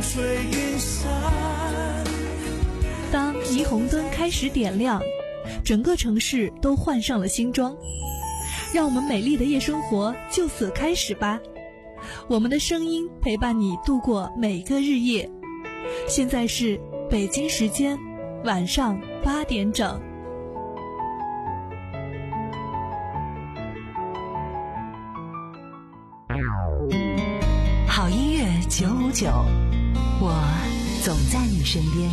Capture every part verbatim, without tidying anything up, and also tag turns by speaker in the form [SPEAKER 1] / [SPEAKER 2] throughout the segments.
[SPEAKER 1] 水云散。
[SPEAKER 2] 当霓虹灯开始点亮，整个城市都换上了新装，让我们美丽的夜生活就此开始吧。我们的声音陪伴你度过每个日夜。现在是北京时间晚上八点整。
[SPEAKER 3] 好音乐九五九，我总在你身边。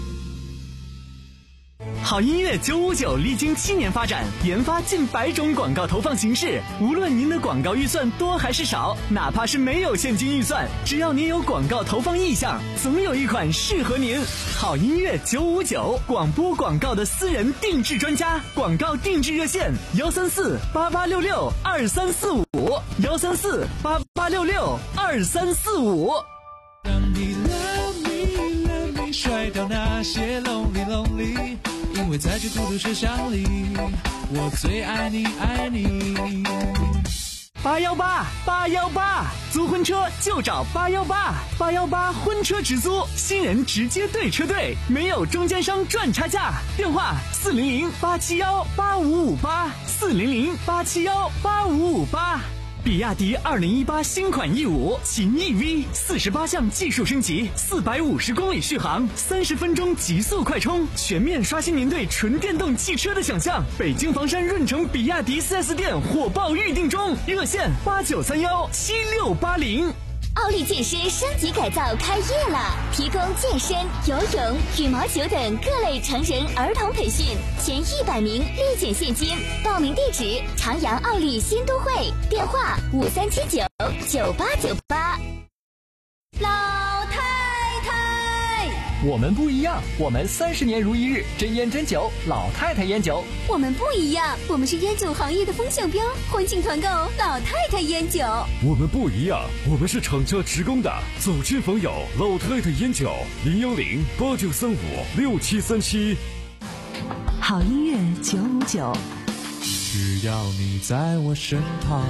[SPEAKER 4] 好音乐九五九历经七年发展，研发近百种广告投放形式。无论您的广告预算多还是少，哪怕是没有现金预算，只要您有广告投放意向，总有一款适合您。好音乐九五九，广播广告的私人定制专家，广告定制热线：幺三四八八六六二三四五，幺三四八八六六二三四五。
[SPEAKER 1] 让你 love me love me， 甩掉那些 lonely lonely。因为在这孤独车厢里，我最爱你爱你。
[SPEAKER 4] 八幺八八幺八，租婚车就找八幺八八幺八婚车直租，新人直接对车队，没有中间商赚差价。电话四零零八七幺八五五八，四零零八七幺八五五八。比亚迪二零一八新款 E 五 秦 E V， 四十八项技术升级，四百五十公里续航，三十分钟极速快充，全面刷新您对纯电动汽车的想象。北京房山润城比亚迪 四 S 店火爆预定中，热线八九三幺七六八零。
[SPEAKER 5] 奥利健身升级改造开业了，提供健身、游泳、羽毛球等各类成人儿童培训，前一百名立减现金。报名地址：长阳奥利新都会，电话五三七九九八九八。老太太，
[SPEAKER 6] 我们不一样，我们三十年如一日，真烟真酒，老太太烟酒。
[SPEAKER 5] 我们不一样，我们是烟酒行业的风向标，欢庆团购老太太烟酒。
[SPEAKER 7] 我们不一样，我们是厂家职工的，走亲访友，老太太烟酒，零幺零八九三五六七三七。
[SPEAKER 3] 好音乐九五九，
[SPEAKER 1] 只要你在我身旁。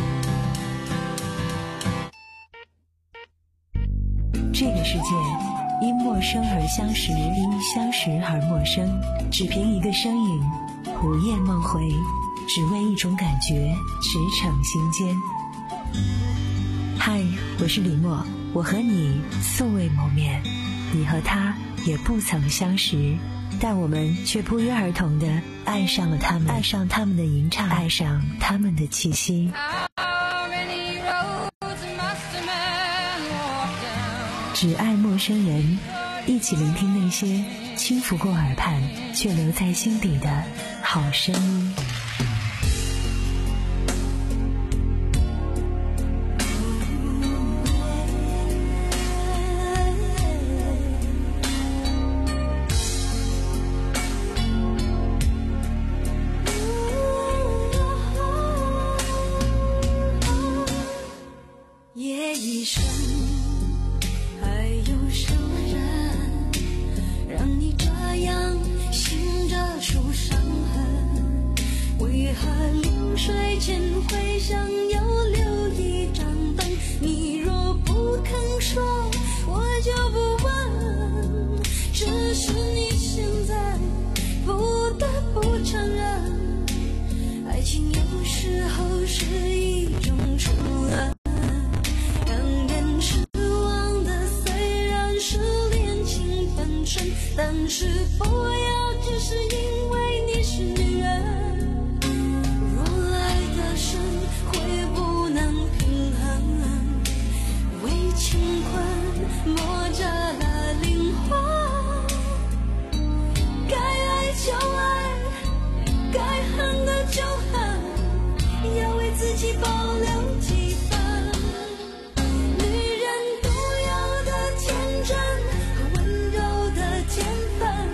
[SPEAKER 3] 这个世界因陌生而相识，因相识而陌生，只凭一个身影，午夜梦回，只为一种感觉，驰骋心间。嗨，我是李默，我和你素未谋面，你和他也不曾相识，但我们却不约而同地爱上了他们，爱上他们的吟唱，爱上他们的气息。只爱陌生人，一起聆听那些轻拂过耳畔却留在心底的好声音。
[SPEAKER 8] 夜已深，还有什么人让你这样醒着出伤痕？为何临睡前会想要留一盏灯？你若不肯说，我就不问，只是你现在不得不承认，爱情有时候是一种触恩，但是不要只是因为你是女人，若爱的深会不能平衡，为情困磨折了灵魂，该爱就爱，该恨的就恨，要为自己保留几分。女人独有的天真和温柔的天分，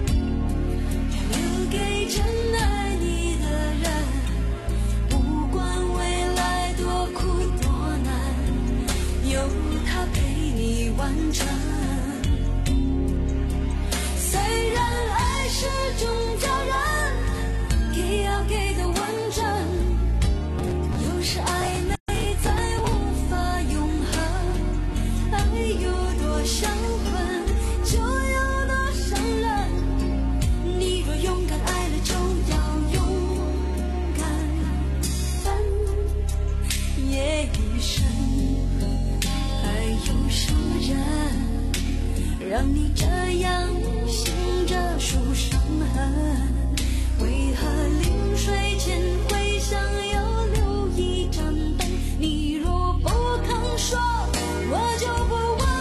[SPEAKER 8] 留给真爱你的人，不管未来多苦多难，有他陪你完成。虽然爱是种责任，给要给的完整，有时爱内在无法永恒，爱有多销魂，就有多伤人。你若勇敢爱了，就要勇敢分。夜已深，还有什么人让你这样醒着数伤痕？为何临睡前会想要留一盏灯？你若不肯说，我就不问。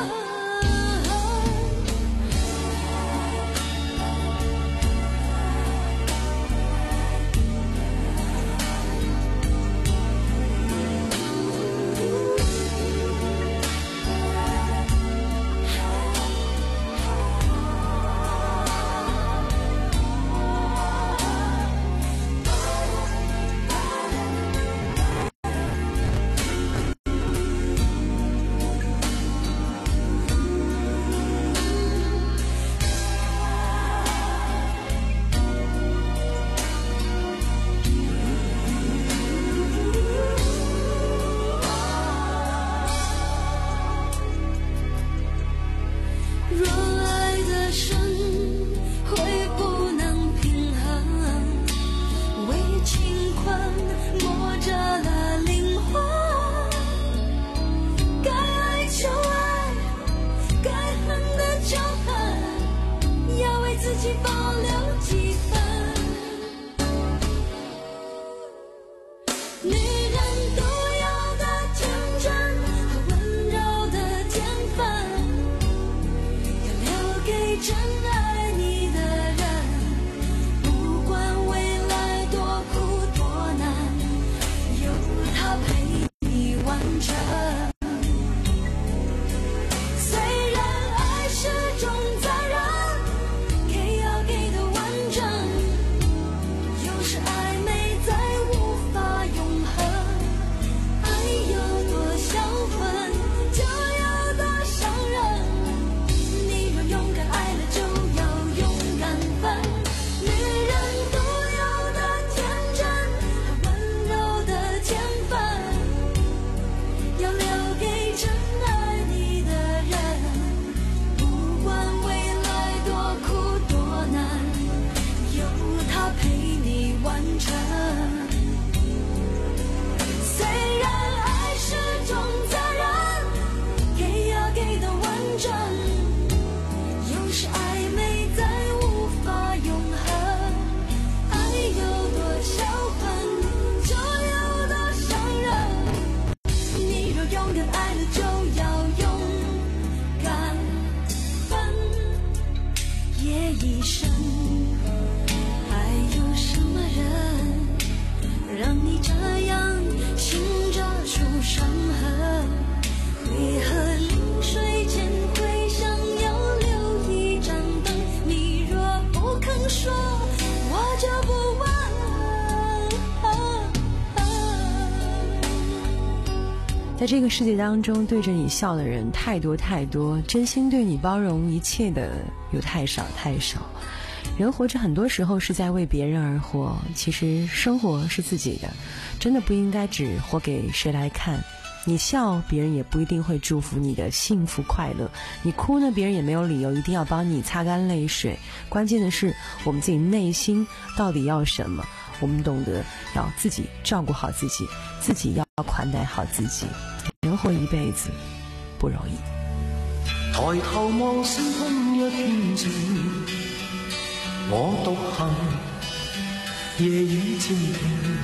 [SPEAKER 9] 在这个世界当中，对着你笑的人太多太多，真心对你包容一切的又太少太少。人活着很多时候是在为别人而活，其实生活是自己的，真的不应该只活给谁来看。你笑，别人也不一定会祝福你的幸福快乐；你哭呢，别人也没有理由一定要帮你擦干泪水。关键的是，我们自己内心到底要什么？我们懂得要自己照顾好自己，自己要款待好自己。人活一辈子不容易。
[SPEAKER 10] 抬头望星空一片静，我獨行，夜雨漸停，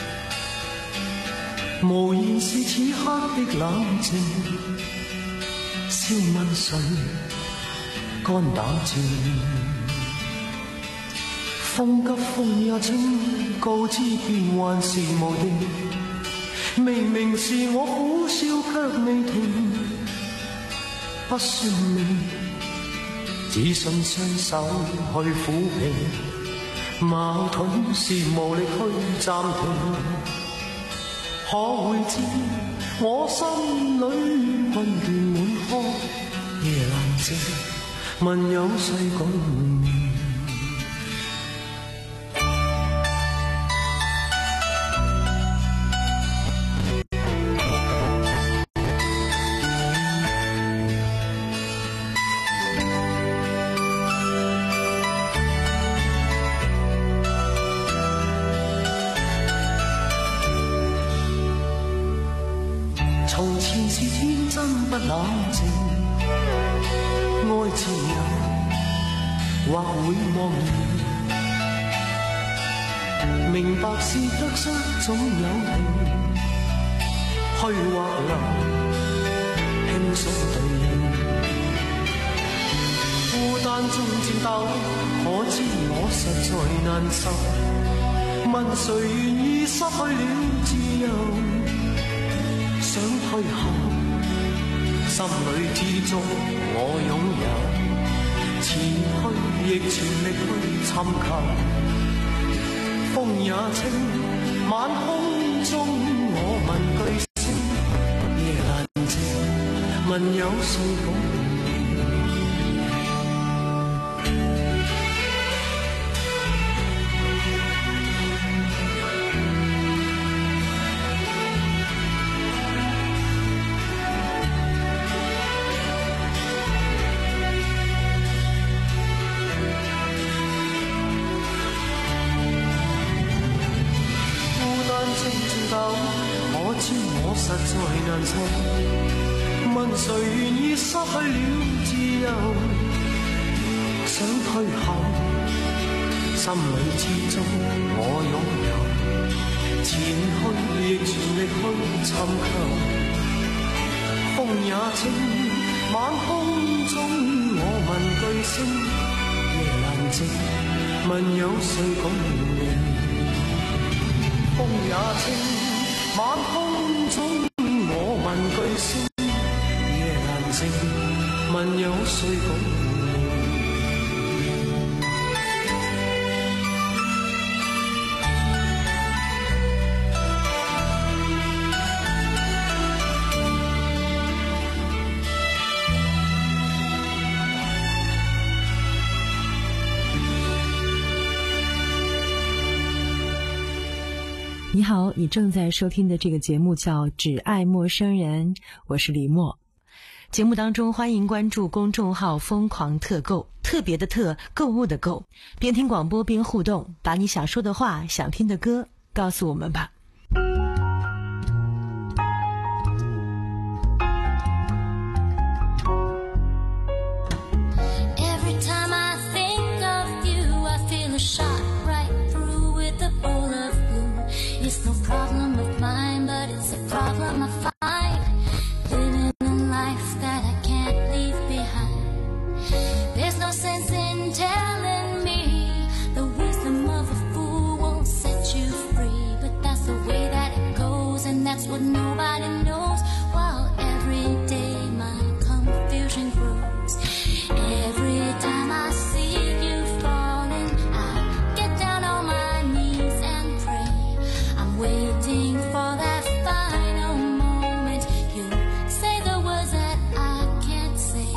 [SPEAKER 10] 無言是此刻的冷靜。笑問誰肝膽戰？風急風也清，告知變幻是無定。明明是我苦笑卻未停，不算命，只信雙手去撫平。矛盾是無力去暫停，可會知我心裏混亂滿腔，夜闌靜，問有誰共鳴？ 冷靜，愛自由或會茫然，明白是得失總有定，去或留，輕鬆對應。孤單中戰鬥，可知我實在難受。問誰願意失去了自由？想退後，心裏之中我擁有，前去亦全力去尋求。風也清，晚空中我問句聲，夜闌靜，問有誰共？我知我實在難受，問誰願意失去了自由？想退後，心裏之中我擁有，前去亦全力去尋求。風也清，晚空中我問句聲，夜闌靜，問有誰共鳴？風也清，晚空中我問句聲，夜闌靜，問有誰共鳴？
[SPEAKER 9] 你好，你正在收听的这个节目叫《只爱陌生人》，我是李默。节目当中欢迎关注公众号疯狂特购，特别的特，购物的购，边听广播边互动，把你想说的话，想听的歌告诉我们吧。
[SPEAKER 8] It's no problem of mine, but it's a problem I find. Living a life that I can't leave behind. There's no sense in telling me the wisdom of a fool won't set you free. But that's the way that it goes, and that's what nobody knows. While every day my confusion grows. Every time I see you falling, I get down on my knees and pray. Waiting for that final moment, you say the words that I can't say.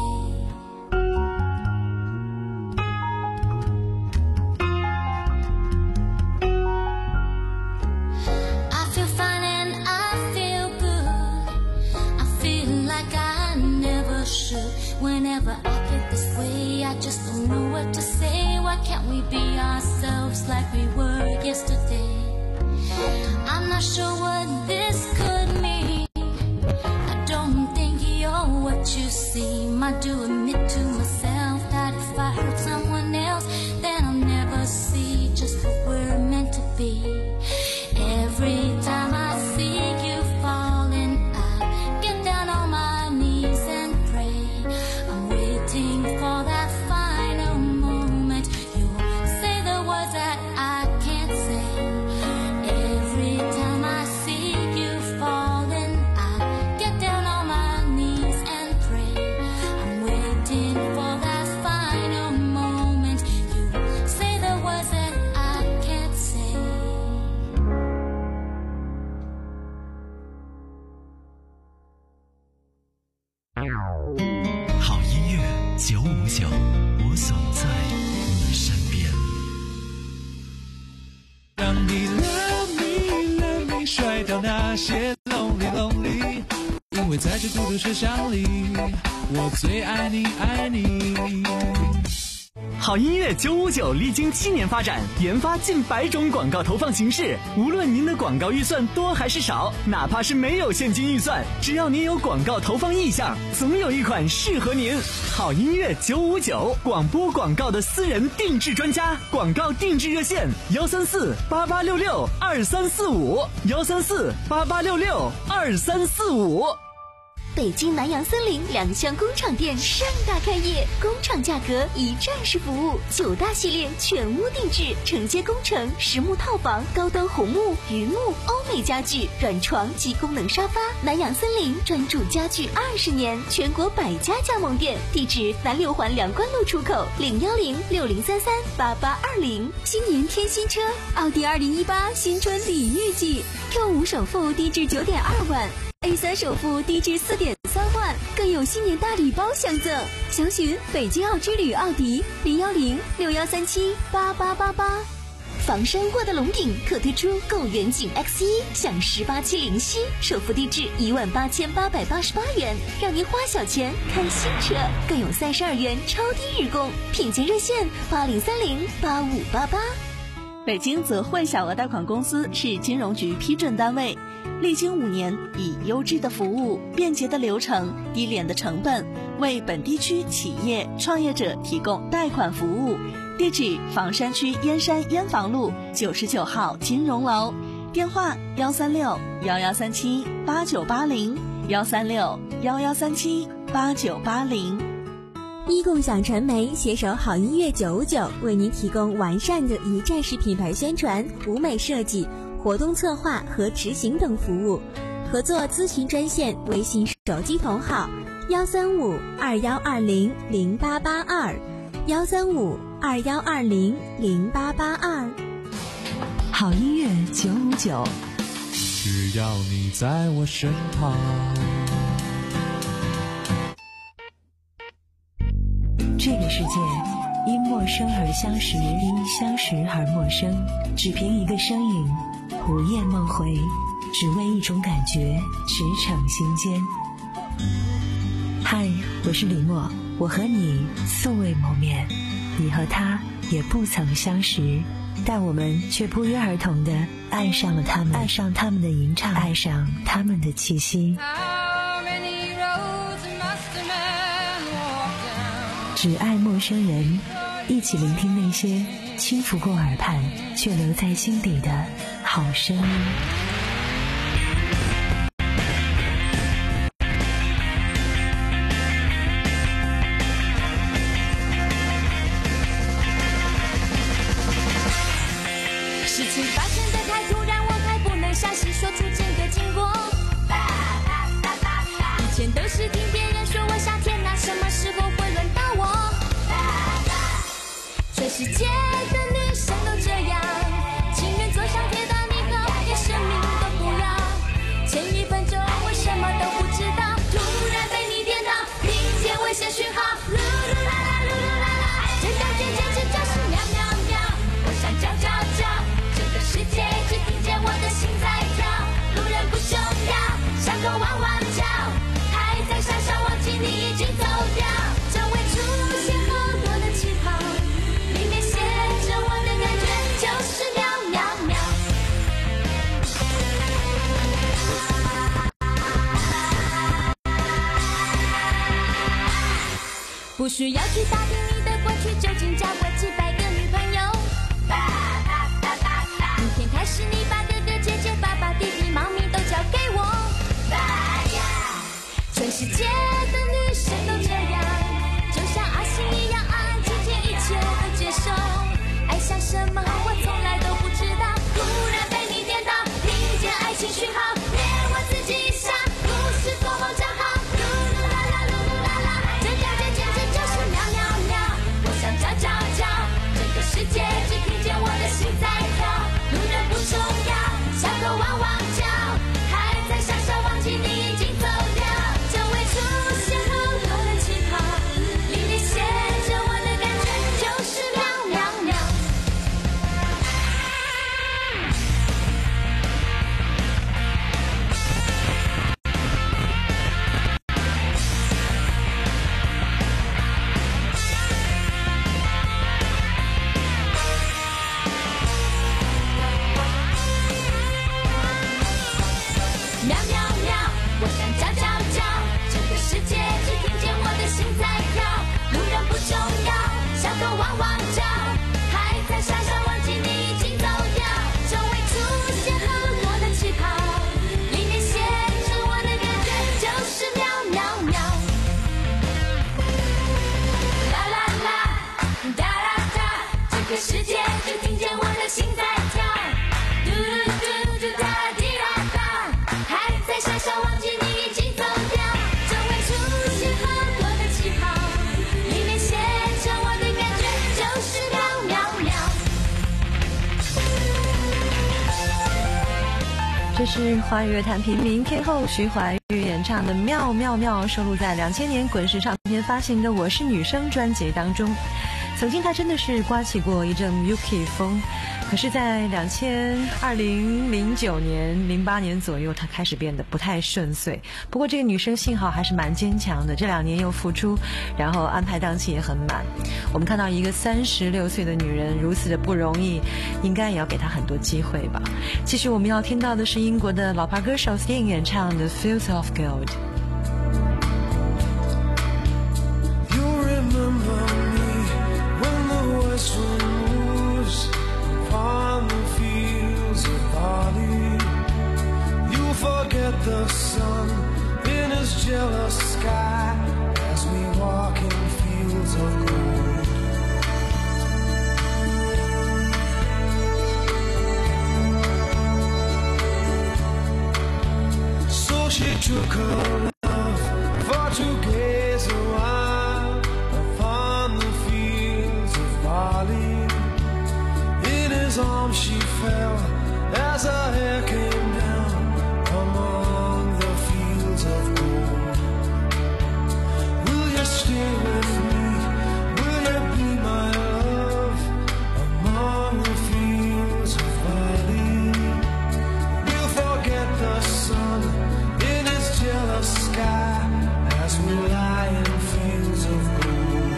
[SPEAKER 8] I feel fine and I feel good. I feel like I never should. Whenever I get this way, I just don't know what to say. Why can't we be ourselves like we were yesterday? I'm not sure what this could mean. I don't think you're what you seem. I do admit to myself that if I hurt someone else, then I'll never see just what we're meant to be. Every time I see you falling, I get down on my knees and pray. I'm waiting for that final moment. You say the words that I can't say. Every time I see you falling, I get down on my knees and pray. I'm waiting for that final moment. You say the words that I can't say.
[SPEAKER 11] 好音乐九五九，我总在你身边。
[SPEAKER 1] 让你 love me love me 甩掉那些 lonely lonely， 因为在这孤独车厢里，我最爱你爱你。
[SPEAKER 4] 好音乐九五九历经七年发展，研发近百种广告投放形式。无论您的广告预算多还是少，哪怕是没有现金预算，只要您有广告投放意向，总有一款适合您。好音乐九五九，广播广告的私人定制专家，广告定制热线：幺三四八八六六二三四五，幺三四八八六六二三四五。
[SPEAKER 5] 北京南洋森林两厢工厂店盛大开业，工厂价格一站式服务，九大系列全屋定制，承接工程、实木套房、高端红木、榆木、欧美家具、软床及功能沙发。南洋森林专注家具二十年，全国百家加盟店，地址南六环梁关路出口，零幺零六零三三八八二零。新年添新车，奥迪二零一八新春礼遇季 ，Q 五首付低至九点二万。A 三首付低至四点三万，更有新年大礼包相赠。详询北京奥之旅奥迪零幺零六幺三七八八八八。房山沃德龙鼎特推出购远景 X 一，享十八期零息，首付低至一万八千八百八十八元，让您花小钱看新车，更有三十二元超低日供。品鉴热线八零三零八五八八。
[SPEAKER 12] 北京泽汇小额贷款公司是金融局批准单位，历经五年，以优质的服务、便捷的流程、低廉的成本，为本地区企业创业者提供贷款服务。地址：房山区燕山燕房路九十九号金融楼，电话：幺三六幺幺三七八九八零，幺三六幺幺三七八九八零。
[SPEAKER 5] 一共享传媒携手好音乐九五九，为您提供完善的一站式品牌宣传、舞美设计、活动策划和执行等服务。合作咨询专线：微信手机同号幺三五二幺二零零八八二，幺三五二幺二零零八八二。
[SPEAKER 3] 好音乐九五九，
[SPEAKER 1] 只要你在我身旁。
[SPEAKER 3] 这个世界因陌生而相识，因相识而陌生，只凭一个声音，午夜梦回，只为一种感觉，驰骋心间。嗨，我是李默，我和你素未谋面，你和他也不曾相识，但我们却不约而同地爱上了他们，爱上他们的吟唱，爱上他们的气息。只爱陌生人，一起聆听那些轻拂过耳畔却留在心底的好声音。
[SPEAKER 8] 事情发生的太突然，我还不能详细说出整个经过。以前都是听别人说我傻，天哪，什么时候会轮到我？全世界的女生都这样，情愿坐上铁达尼号，连生命都不要。前一分钟我什么都不知道，突然被你电到，听见危险讯号，噜噜啦啦噜噜啦啦，这感觉简直就是喵喵喵，我想叫叫叫，整个世界只听见我的心在跳，路人不重要，像个汪汪叫，还在傻笑，忘记你已经走掉，周围出现好多的气泡，里面写着我的感觉就是喵喵喵。不需要去打听你的过去究竟交过几百个女朋友，明天开始你把哥哥姐姐爸爸弟弟猫咪都交给我，全世界的女生都这样，就像阿信一样安安静静一切都接受，爱像什么我从来都不知道，突然被你电到，听见爱情讯号，连我自己一下，不是做梦账号，噜噜啦啦噜噜啦啦，这感觉简直就是喵喵喵，我想叫叫叫， 世界，就听见我的心在跳，嘟嘟嘟嘟哒滴啦哒，还在傻傻忘记你已经走掉，周围出现好多的气泡，里面写着我的感觉就是喵喵喵。
[SPEAKER 9] 这是华语乐坛平民天后徐怀钰演唱的《妙妙妙》，收录在两千年滚石唱片发行的《我是女生》专辑当中。曾经她真的是刮起过一阵 Yuki 风，可是在两千二零零九年零八年左右，她开始变得不太顺遂。不过这个女生幸好还是蛮坚强的，这两年又复出，然后安排档期也很满。我们看到一个三十六岁的女人如此的不容易，应该也要给她很多机会吧。继续我们要听到的是英国的老牌歌手 Sting 演唱的 Fields of Gold。
[SPEAKER 10] Forget the sun in his jealous sky as we walk in fields of gold. So she took her love for to gaze a while upon the fields of barley. In his arms she fell as her hair came down among the fields of gold. Will you stay with me? Will you be my love among the fields of barley? We'll forget the sun in his jealous sky as we lie in fields of gold.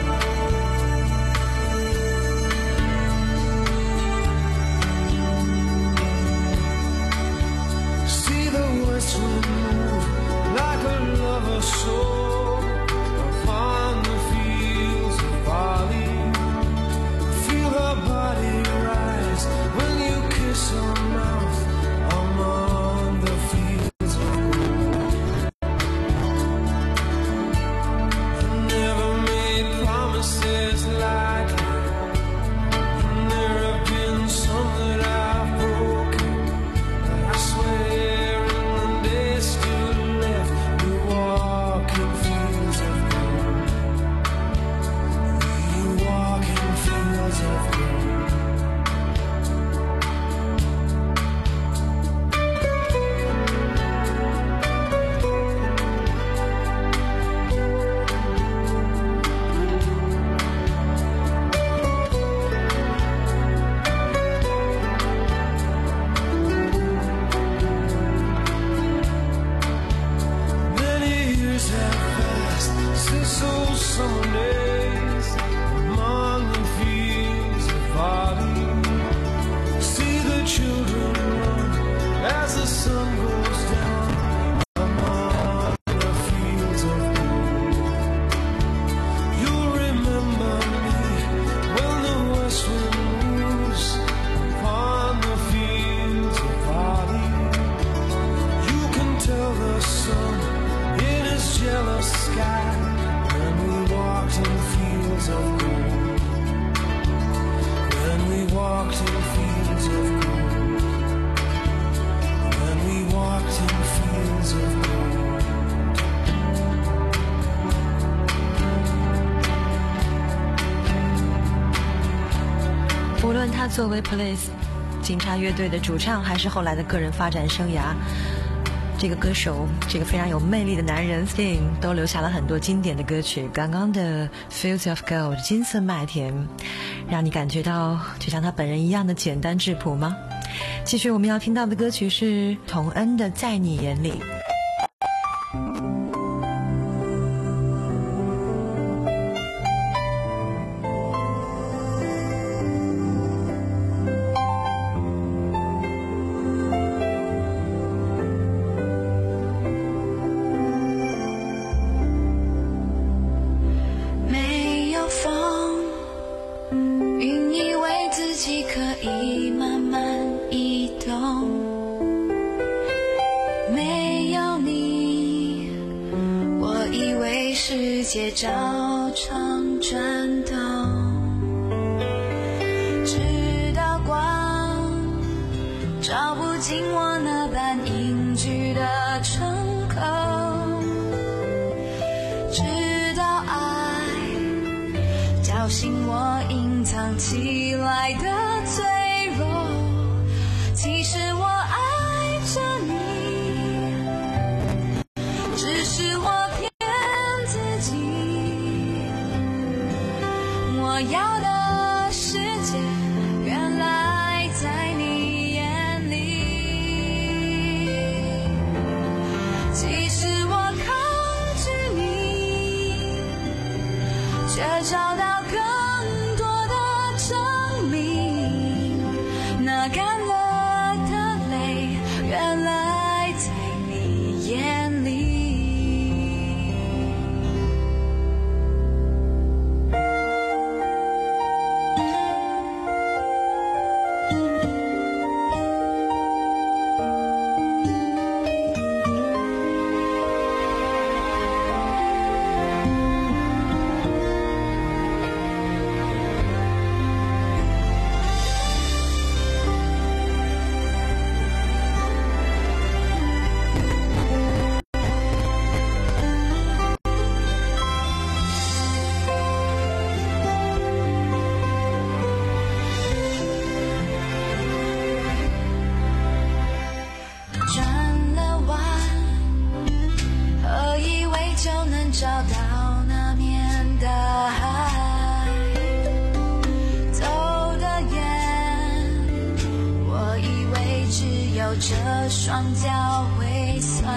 [SPEAKER 10] West wind move like a lover's soul upon the fields of barley. Feel her body rise when you kiss her mouth among the fields of gold. I never made promises lightly, and there have been some that I've broken, but I swear
[SPEAKER 9] 他作为 Police 警察乐队的主唱，还是后来的个人发展生涯，这个歌手，这个非常有魅力的男人 Sting 都留下了很多经典的歌曲。刚刚的 Fields of Gold 金色麦田，让你感觉到就像他本人一样的简单质朴吗？继续我们要听到的歌曲是童恩的《在你眼里》。
[SPEAKER 8] 世界照常转动， 进我那般隐居的城口，直到爱叫醒我隐藏起来的脆弱。其实我爱着你，只是我骗自己，我要的世界原来在你眼里。其实我抗拒你，却找到更多的证明，那干了的泪原来在你眼里。找到那面的海，走得远，我以为只有这双脚会酸，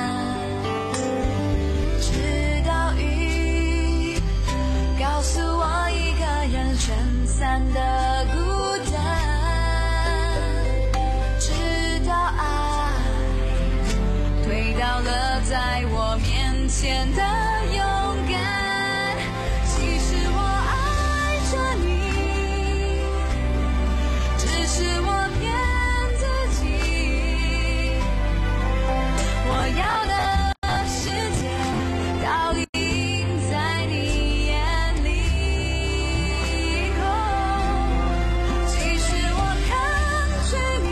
[SPEAKER 8] 直到雨告诉我一个人撑伞的孤单，直到爱推倒了在我面前的勇敢。其实我爱着你，只是我骗自己，我要的世界倒映在你眼里。哦，其实我抗拒你，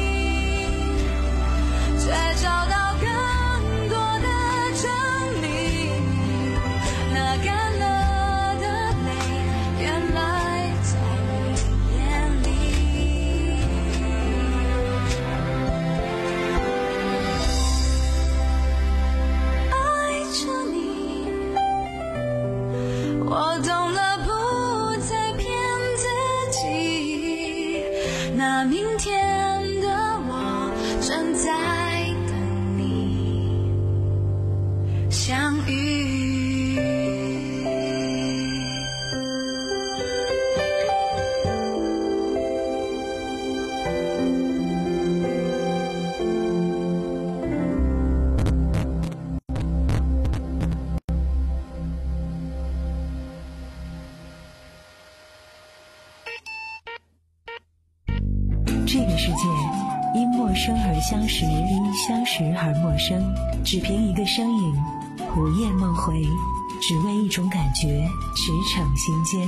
[SPEAKER 8] 却找到更多的证明，那干了的泪原来在你眼里。爱着你，我懂了，不再骗自己，那明天的我正在等你相遇。
[SPEAKER 3] 这个世界因陌生而相识，因相识而陌生，只凭一个身影，午夜梦回，只为一种感觉，驰骋心间。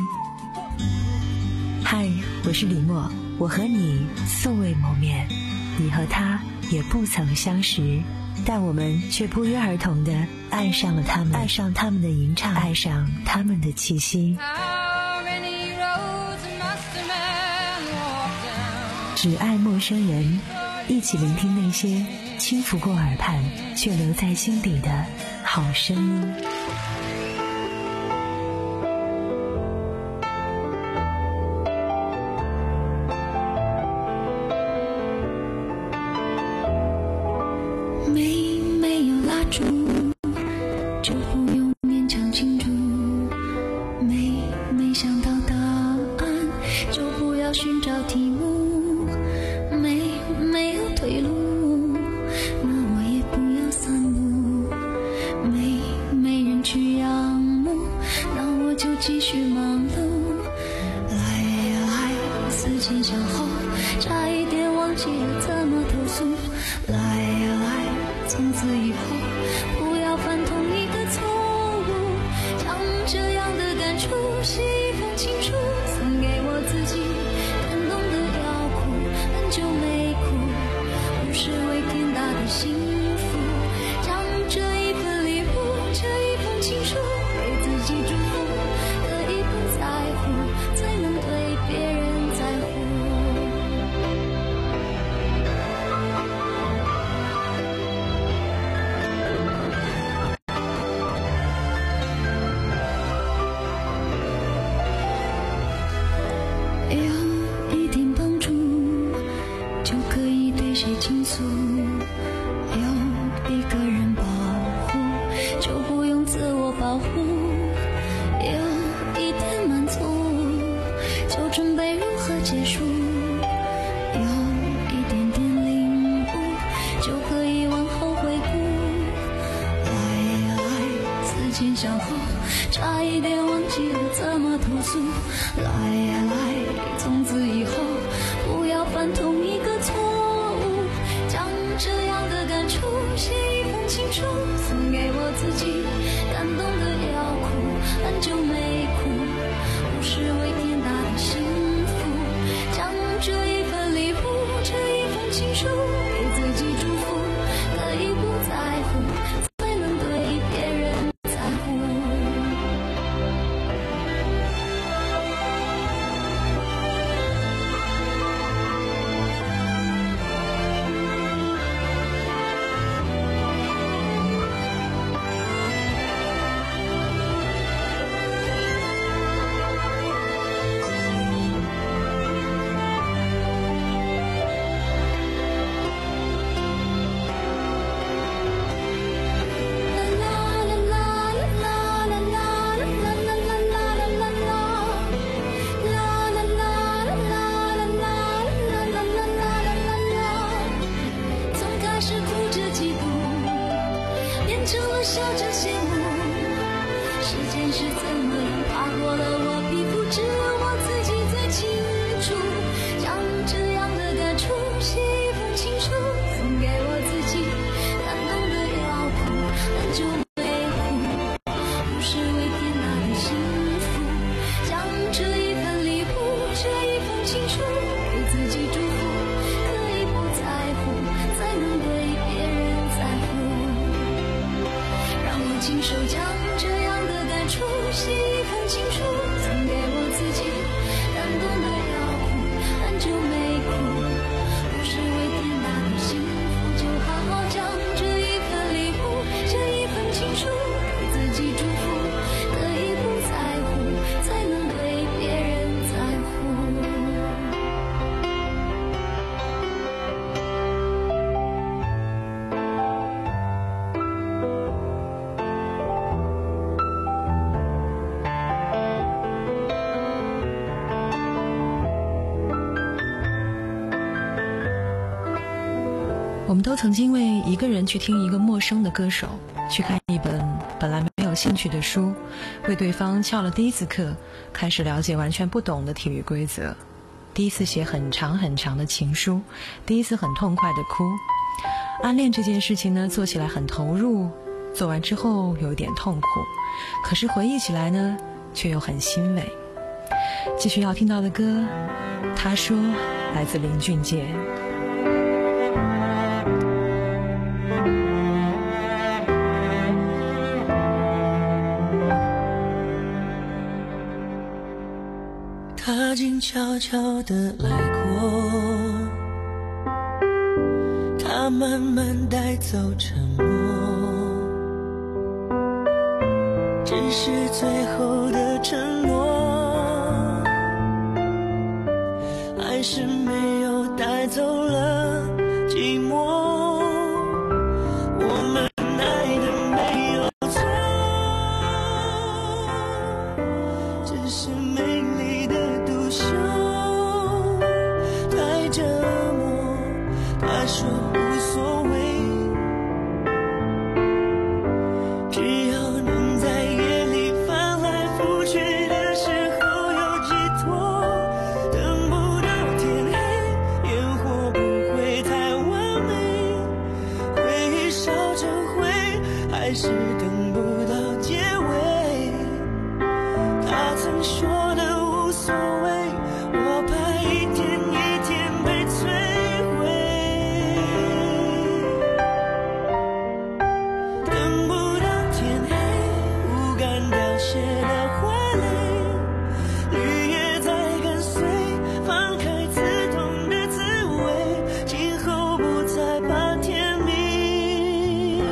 [SPEAKER 3] 嗨，我是李默，我和你素未谋面，你和他也不曾相识，但我们却不约而同地爱上了他们，爱上他们的吟唱，爱上他们的气息。只爱陌生人，一起聆听那些轻拂过耳畔却留在心底的好声音。
[SPEAKER 8] 没没有蜡烛，就不用勉强庆祝，没没想到答案，就不要寻找题目，没没有退路，那我也不要散步，没没人去仰慕，那我就继续忙碌。来呀来，思前想后，差一点忘记了怎么投诉。来呀来，从此以后不要犯同一个错误，将这样的感触写一封情书，送给我自己，感动的要哭，很久没哭， 就准备如何结束，有一点点领悟，就可以往后回顾。来来，思前想后，差一点忘记了怎么投诉。来来，从此以后不要犯同一个错误，将这样的感触写一封情书，送给我自己，感动得要哭，很久没哭，不是为天大的幸福，将这一份礼物，这一封情书给自己祝福，可以不在乎，才能对别人在乎。笑着羡慕，时间是怎么样爬过了我皮肤，只有我自己最清楚。将这样的感触写一封情书，送给我自己，感动得要哭，很久没哭，不是为天大的幸福。将这一份礼物，这一封情书给自己祝福，可以不在乎，才能对别人在乎。亲手将这样的感触写一封情书，送给我自己，感动得要哭，很久没哭，不是为天大的幸福，就好好将这一份礼物，这一份情书给自己祝福，可以不在乎，才能对别人在乎。
[SPEAKER 9] 我们都曾经为一个人去听一个陌生的歌手，去看一本本来没有兴趣的书，为对方翘了第一次课，开始了解完全不懂的体育规则，第一次写很长很长的情书，第一次很痛快的哭。暗恋这件事情呢，做起来很投入，做完之后有点痛苦，可是回忆起来呢，却又很欣慰。继续要听到的歌，他说，来自林俊杰。
[SPEAKER 10] 他静悄悄地来过，他慢慢带走沉默，只是最后的承诺，还是没有带走了寂寞。我们爱的没有错，只是美丽的独秀太折磨。他说无所谓，只要能在夜里翻来覆去的时候有寄托，等不到天黑，烟火不会太完美，回忆烧成灰，还是等不到结尾。他曾说的无所谓，我怕一天一天被摧毁，等不到天黑，不敢凋谢的花蕾，绿叶在跟随，放开刺痛的滋味，今后不再怕天明。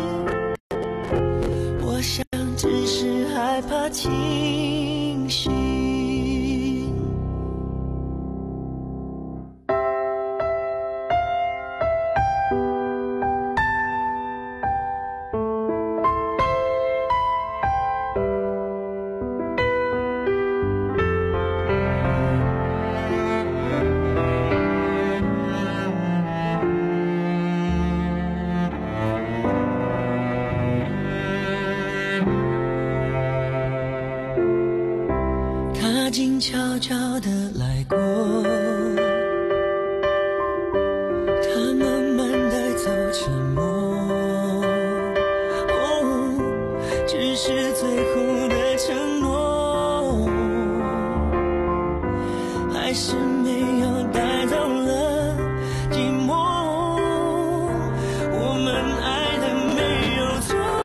[SPEAKER 10] 我想只是害怕清醒。 悄悄地来过，它慢慢带走沉默，哦，只是最后的承诺，还是没有带走了寂寞。我们爱的没有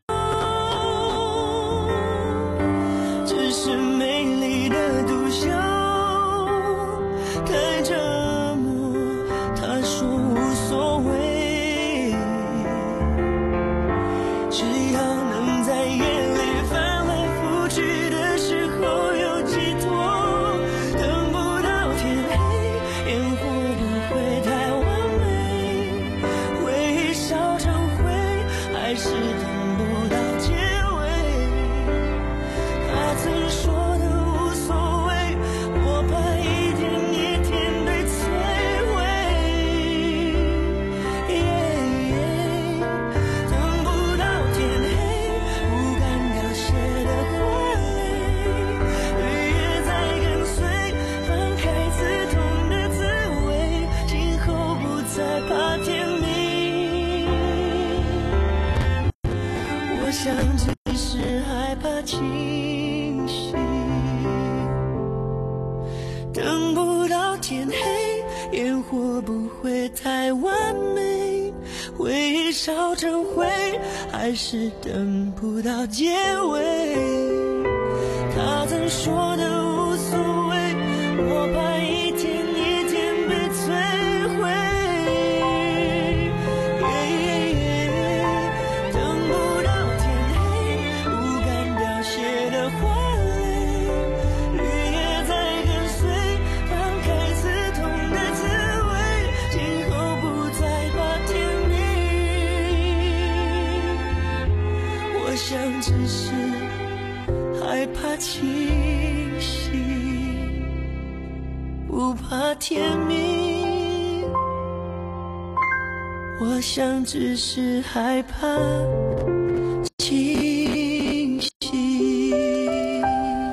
[SPEAKER 10] 错，只是美丽的独秀太折磨。他说无所谓，只要能在夜里翻来覆去的时候有寄托。等不到天黑，烟火不会太完美，回忆烧成灰，还是等不到结尾。他曾说的无所谓，我怕一天一天被摧毁。等不到天黑，不敢凋谢的花蕾，绿叶在跟随，翻开刺痛的滋味，今后不再怕天明。我想只是害怕清醒，等不到天黑，烟火不会太完美，回忆烧成灰，还是等不到结尾。他曾说的无所谓，我怕一天一天被摧毁。等不到天黑，不敢凋谢的花蕾，绿叶在跟随，翻开刺痛的滋味，今后不再怕天明。我想只是害怕清醒，不怕天明。我想只是害怕清醒。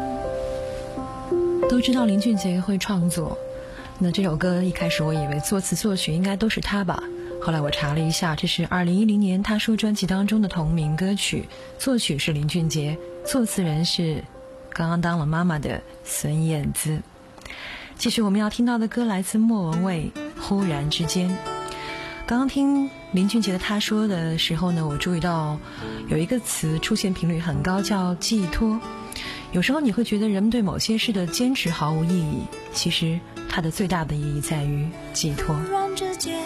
[SPEAKER 9] 都知道林俊杰会创作，那这首歌一开始我以为作词作曲应该都是他吧，后来我查了一下，这是二零一零年他说专辑当中的同名歌曲，作曲是林俊杰，作词人是刚刚当了妈妈的孙燕姿。继续我们要听到的歌来自莫文蔚，忽然之间。刚刚听林俊杰的他说的时候呢，我注意到有一个词出现频率很高，叫寄托。有时候你会觉得人们对某些事的坚持毫无意义，其实它的最大的意义在于寄托。
[SPEAKER 8] 忽然之间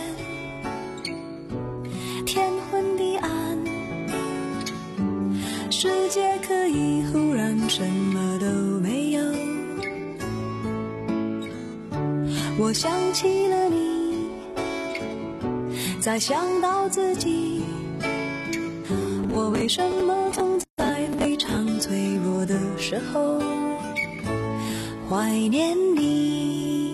[SPEAKER 8] 天昏地暗，世界可以忽然什么都没有。我想起了你，再想到自己，我为什么总在非常脆弱的时候怀念你？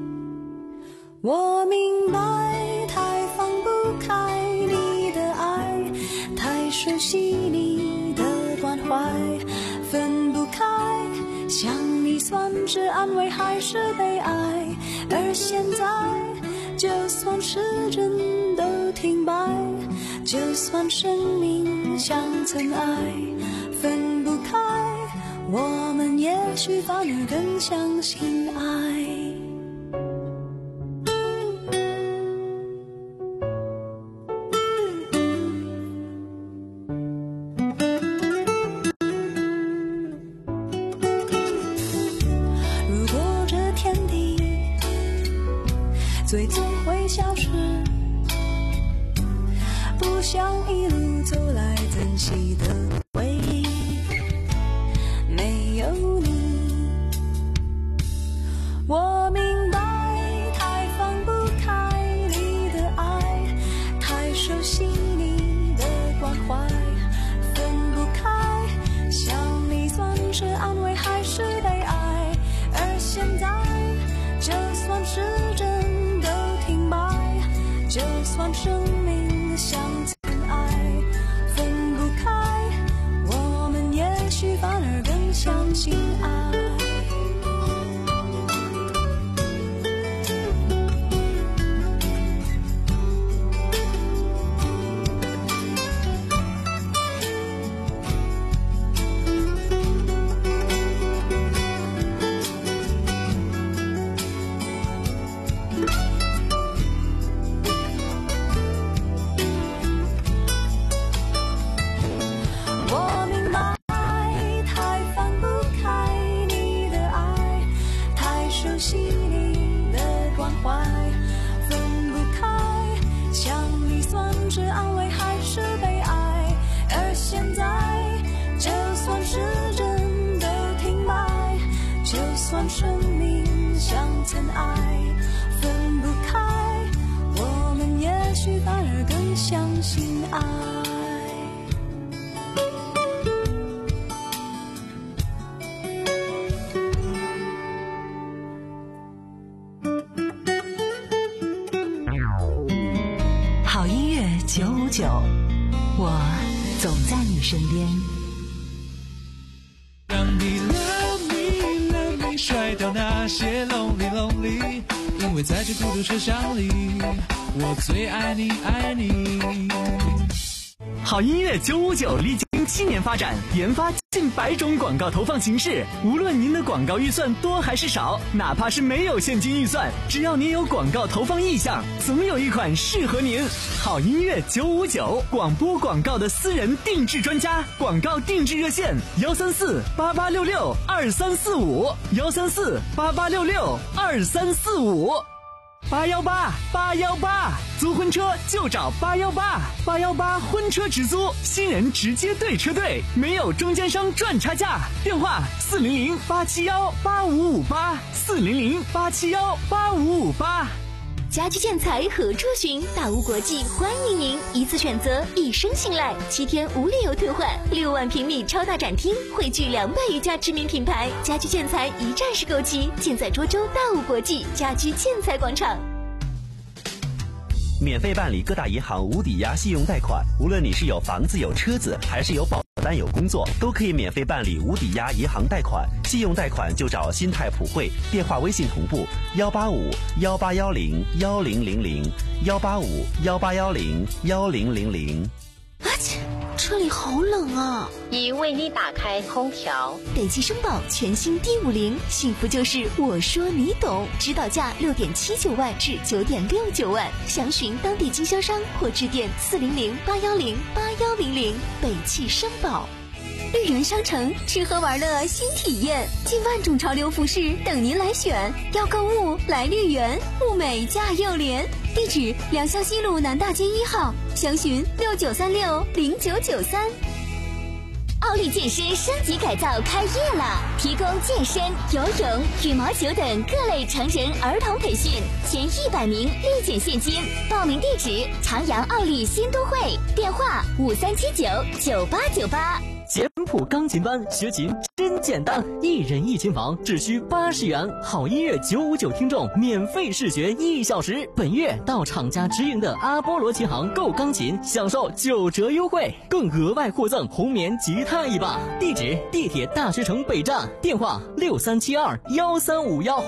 [SPEAKER 8] 我明白太放不开你的爱，太熟悉你的关怀，分不开想你算是安慰还是悲哀。而现在就算时针都停摆，就算生命像尘埃，分不开我们也许反而更相信爱。如果这天地最终会消失，不想一路走来珍惜的回忆没有你。我明白太放不开你的爱，太熟悉你的关怀，分不开想你算是安慰还是悲哀。而现在就算时针都停摆，就算生命像尘埃，分不开我们也许反而更相信爱。 细腻的关怀，分不开想你算是安慰还是悲哀，而现在就算时针都停摆，就算生命像尘埃，分不开，我们也许反而更相信爱。
[SPEAKER 3] 好音乐九五九，我总在你身边。
[SPEAKER 1] 让你 love me love me 甩掉那些 lonely lonely， 因为在这孤独车厢里，我最爱你爱你。
[SPEAKER 4] 好音乐九五九历经七年发展，研发近百种广告投放形式。无论您的广告预算多还是少，哪怕是没有现金预算，只要您有广告投放意向，总有一款适合您。好音乐九五九，广播广告的私人定制专家，广告定制热线：幺三四八八六六二三四五，幺三四八八六六二三四五。八幺八八幺八，租婚车就找八幺八，八幺八婚车直租，新人直接对车队，没有中间商赚差价。电话四零零八七幺八五五八，四零零八七幺八五五八。
[SPEAKER 5] 家居建材何处寻？大屋国际欢迎您，一次选择，一生信赖，七天无理由退换，六万平米超大展厅，汇聚两百余家知名品牌，家居建材一站式购齐，尽在涿州大屋国际家居建材广场。
[SPEAKER 13] 免费办理各大银行无抵押信用贷款，无论你是有房子有车子，还是有保单有工作，都可以免费办理无抵押银行贷款。信用贷款就找新泰普惠，电话微信同步幺八五幺八幺零幺零零零幺八五幺八幺零幺零零零。
[SPEAKER 5] 啊切，这里好冷啊！
[SPEAKER 14] 已为你打开空调。
[SPEAKER 5] 北汽绅宝全新 D 五零，幸福就是我说你懂，指导价六点七九万至九点六九万，详询当地经销商或致电四零零八幺零八幺零零。北汽绅宝。绿源商城吃喝玩乐新体验，近万种潮流服饰等您来选。要购物来绿源，物美价又廉。地址：良乡西路南大街一号，详询六九三六零九九三。奥利健身升级改造开业了，提供健身、游泳、羽毛球等各类成人儿童培训，前一百名立减现金。报名地址：长阳奥利新都会，电话五三七九九八九八。
[SPEAKER 15] 简谱钢琴班学琴真简单，一人一琴房只需八十元。好音乐九五九听众免费试学一小时。本月到厂家直营的阿波罗琴行购钢琴，享受九折优惠，更额外获赠红棉吉他一把。地址：地铁大学城北站，电话六三七二幺三五幺。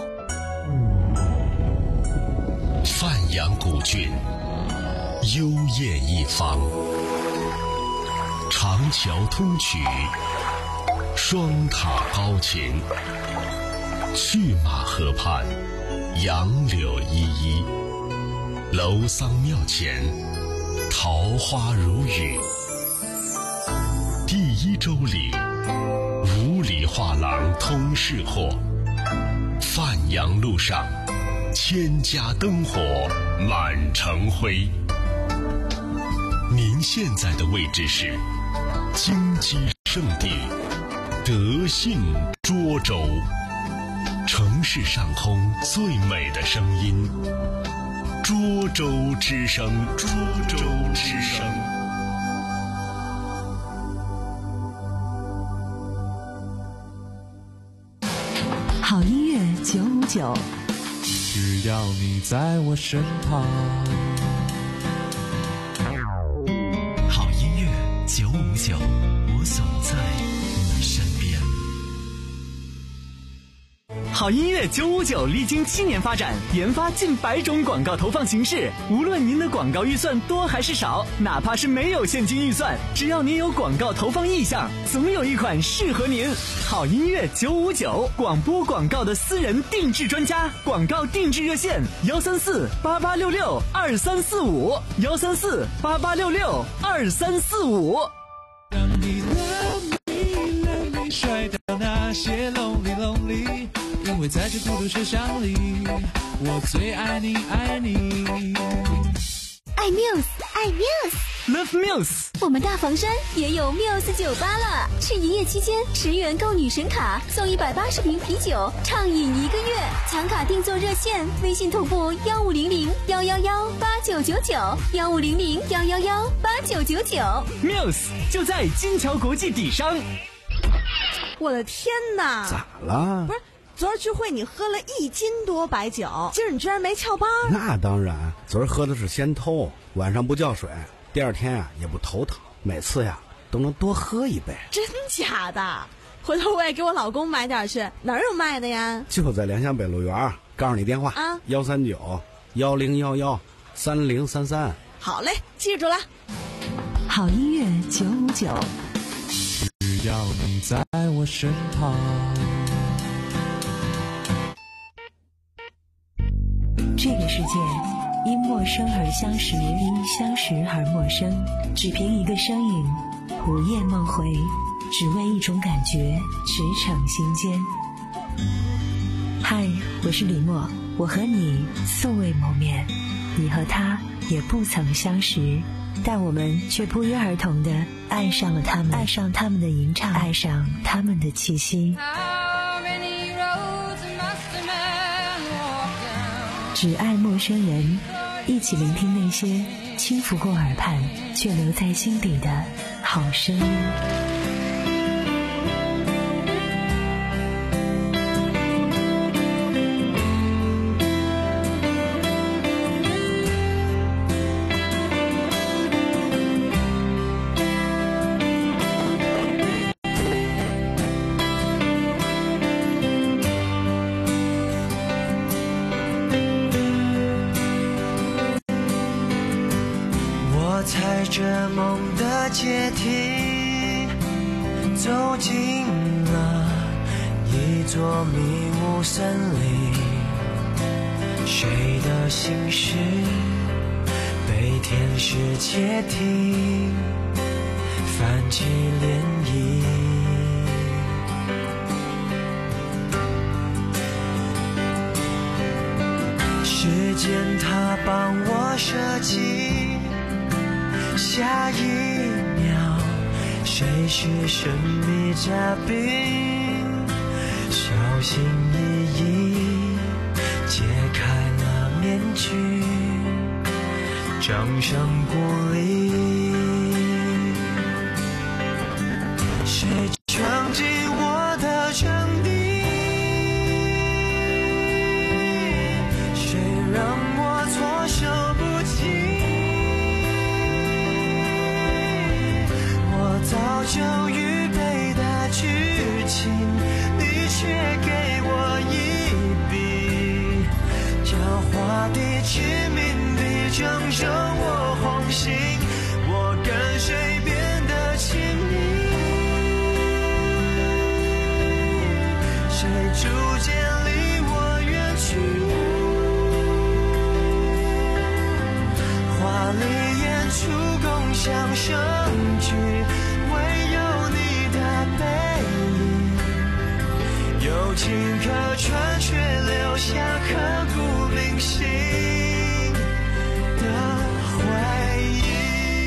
[SPEAKER 11] 范阳古郡，幽艳一方。长桥通衢，双塔高擎，去马河畔，杨柳依依，楼桑庙前，桃花如雨。第一周里，五里画廊通市货，范阳路上，千家灯火满城辉。您现在的位置是金鸡圣地德信涿州，城市上空最美的声音，涿州之声，涿州之声。
[SPEAKER 3] 好音乐九五九，
[SPEAKER 1] 只要你在我身旁。
[SPEAKER 11] 好音乐九五九，我总在你身边。
[SPEAKER 4] 好音乐九五九历经七年发展，研发近百种广告投放形式。无论您的广告预算多还是少，哪怕是没有现金预算，只要您有广告投放意向，总有一款适合您。好音乐九五九，广播广告的私人定制专家，广告定制热线：幺三四八八六六二三四五，幺三四八八六六二三四五。
[SPEAKER 1] 让你 love me love me 甩掉那些 lonely lonely。 因为在这孤独车厢里，我最爱你爱你。
[SPEAKER 5] 爱 Muse， 爱 Muse，Love
[SPEAKER 4] Muse。
[SPEAKER 5] 我们大房山也有 Muse 酒吧了，是一夜期间十元购女神卡，送一百八十瓶啤酒，畅饮一个月。抢卡订座热线：微信同步幺五零零幺幺幺八九九九，幺五零零幺幺幺八九九九。
[SPEAKER 4] Muse 就在金桥国际底商。
[SPEAKER 16] 我的天哪！
[SPEAKER 17] 咋了？
[SPEAKER 16] 不是。昨儿聚会你喝了一斤多白酒，今儿你居然没翘班？
[SPEAKER 17] 那当然，昨儿喝的是仙偷，晚上不叫水，第二天啊也不头疼，每次呀都能多喝一杯。
[SPEAKER 16] 真假的？回头我也给我老公买点去，哪儿有卖的呀？
[SPEAKER 17] 就在良乡北路园，告诉你电话啊，幺三九幺零幺幺三零三三。
[SPEAKER 16] 好嘞，记住了。
[SPEAKER 3] 好音乐九五九，
[SPEAKER 1] 只要你在我身旁。
[SPEAKER 3] 这个世界因陌生而相识，因相识而陌生，只凭一个声音，午夜梦回，只为一种感觉，驰骋心间。嗨，我是李默，我和你素未谋面，你和他也不曾相识，但我们却不约而同地爱上了他们，爱上他们的吟唱，爱上他们的气息。只爱陌生人，一起聆听那些轻拂过耳畔却留在心底的好声音。
[SPEAKER 10] 踩着梦的阶梯，走进了一座迷雾森林，谁的心事被天使窃听，泛起涟漪。时间它帮我设计，下一秒谁是神秘嘉宾，小心翼翼解开了面具，掌声鼓励，谁闯进我的场地，谁让我措手不及，早就预备的剧情，你却给我一笔，狡猾地、致命地拯救我红心，我跟谁变得亲密，谁逐渐离我远去，华丽演出共享盛举，友情可传，却留下刻骨铭心的回忆。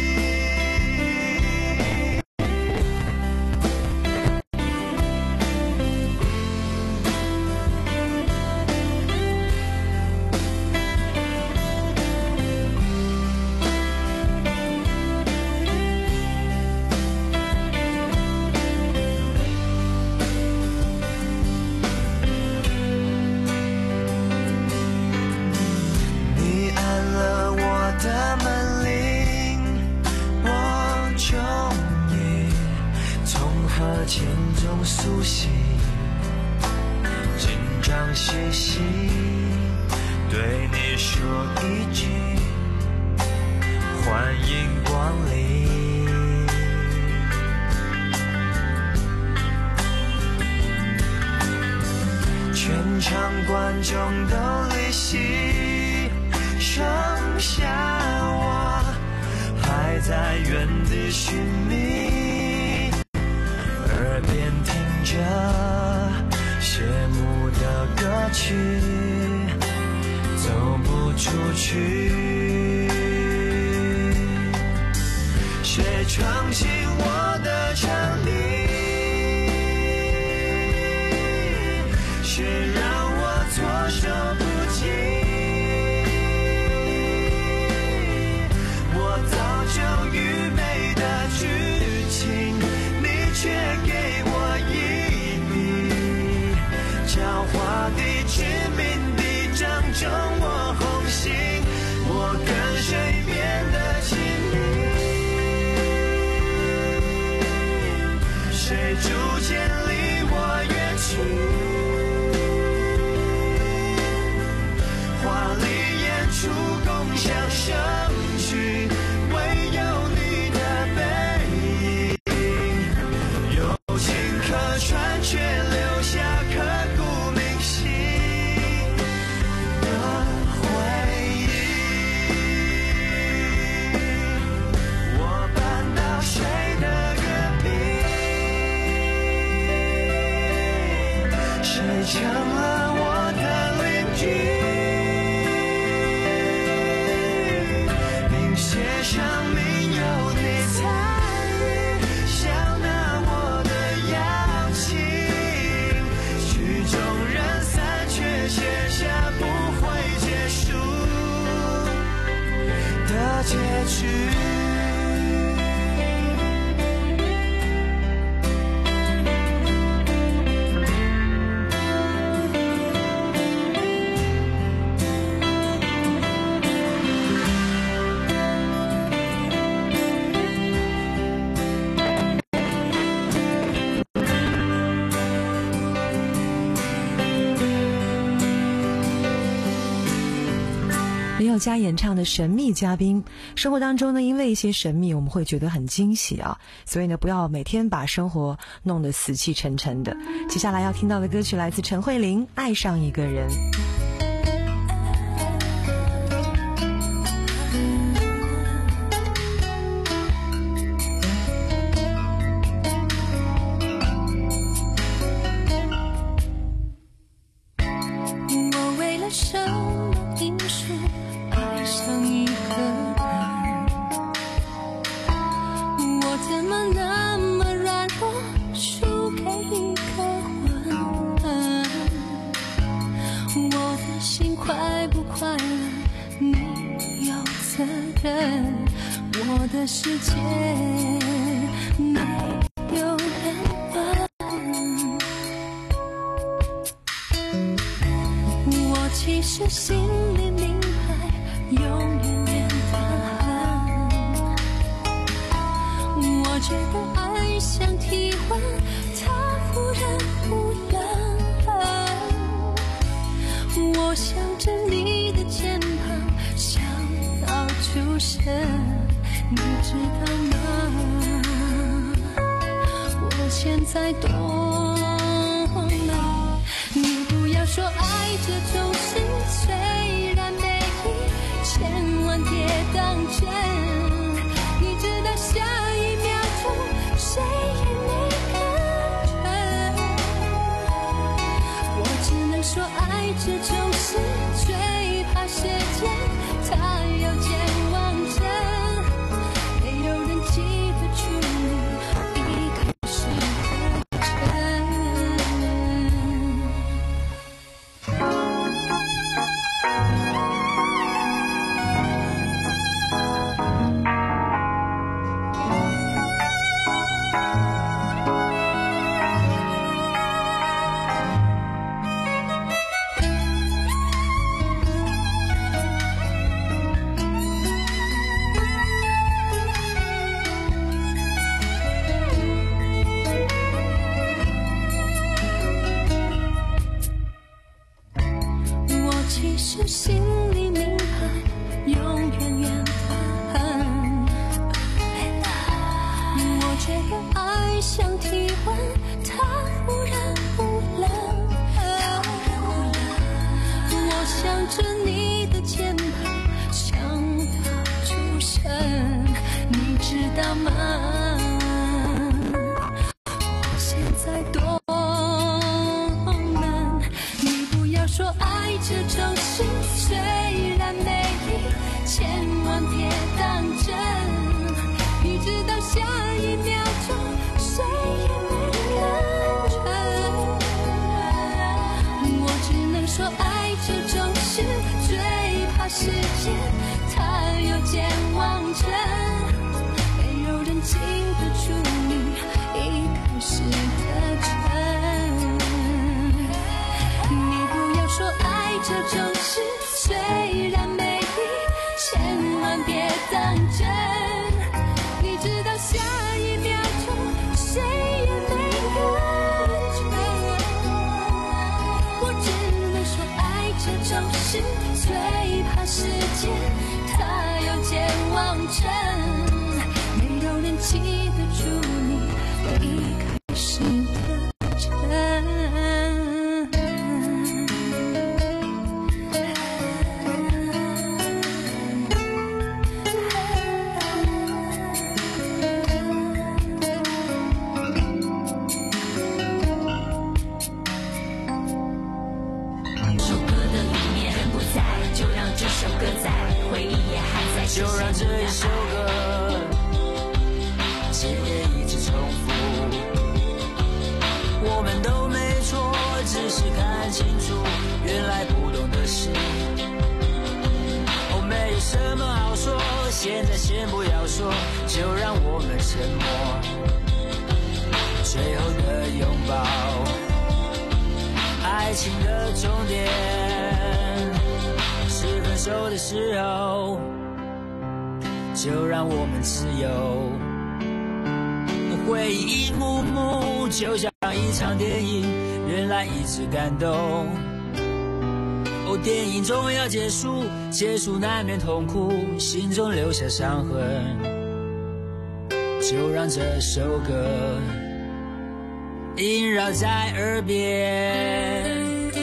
[SPEAKER 10] 千种苏醒，紧张兮兮，对你说一句欢迎光临。全场观众都离席，剩下我还在原地寻觅，耳边听着谢幕的
[SPEAKER 18] 下去，走不出去。谁闯进我的场地？谁让我措手不及？我早就预备的剧情，你却给我一笔狡猾地、致命地正中我红心，我跟谁变得亲密？谁逐渐离我远去？华丽演出共享盛举，唯有你的背影，友情可传，却留下刻骨铭心的回忆。我搬到谁的隔壁？谁成了我的邻居？写上名有你参与，想拿我的邀请，曲终人散，却写下不会结束的结局。
[SPEAKER 9] 林宥嘉演唱的神秘嘉宾，生活当中呢，因为一些神秘我们会觉得很惊喜啊，所以呢不要每天把生活弄得死气沉沉的。接下来要听到的歌曲来自陈慧琳，《爱上一个人》。
[SPEAKER 8] 我为了什么因素爱上一个人？我怎么那么软弱，输给一个吻？我的心快不快乐，你有责任。我的世界没有人问。我其实心里明白，永远变得很。我觉得爱像体温，它忽然不冷。我想着你的肩膀，想到出神，你知道吗？我现在懂了。你不要说爱这种事虽然美丽，千万别当真。你知道下一秒钟谁也没感觉。我只能说爱这种事最怕时间，它有健忘症，没有人记得住你一开始的真。是心里明白，永远远得很。我觉得爱像体温，它忽然不冷。我想着你的肩膀，想到出神，你知道吗？我现在多难，你不要说这种事虽然美丽，千万别当真。你知道下一秒钟谁也没认真。我只能说爱这种事最怕时间它有健忘症，没有人经得住你一开始的真。你不要说爱这种事虽然美丽，千万别当真。你知道下一秒钟谁也没认真。我只能说爱这种事最怕时间它有健忘症，没有人记得住你一开始的真。
[SPEAKER 18] 就让这一首歌千年一直重复，我们都没错，只是看清楚原来不懂的事。哦，没有什么好说，现在先不要说，就让我们沉默。最后的拥抱，爱情的终点是分手的时候，就让我们自由。回忆一幕幕，就像一场电影，原来一直感动。哦，电影终要结束，结束难免痛苦，心中留下伤痕。就让这首歌萦绕在耳边。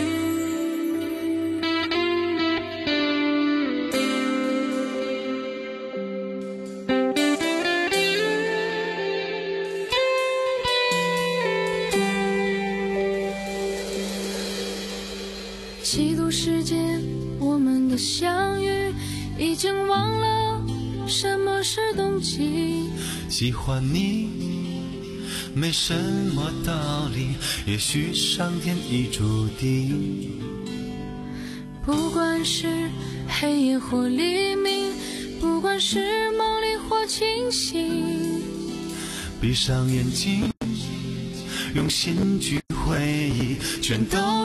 [SPEAKER 8] 几度时间，我们的相遇，已经忘了什么是动机。
[SPEAKER 10] 喜欢你没什么道理，也许上天已注定。
[SPEAKER 8] 不管是黑夜或黎明，不管是梦里或清醒，
[SPEAKER 10] 闭上眼睛，用心去回忆，全都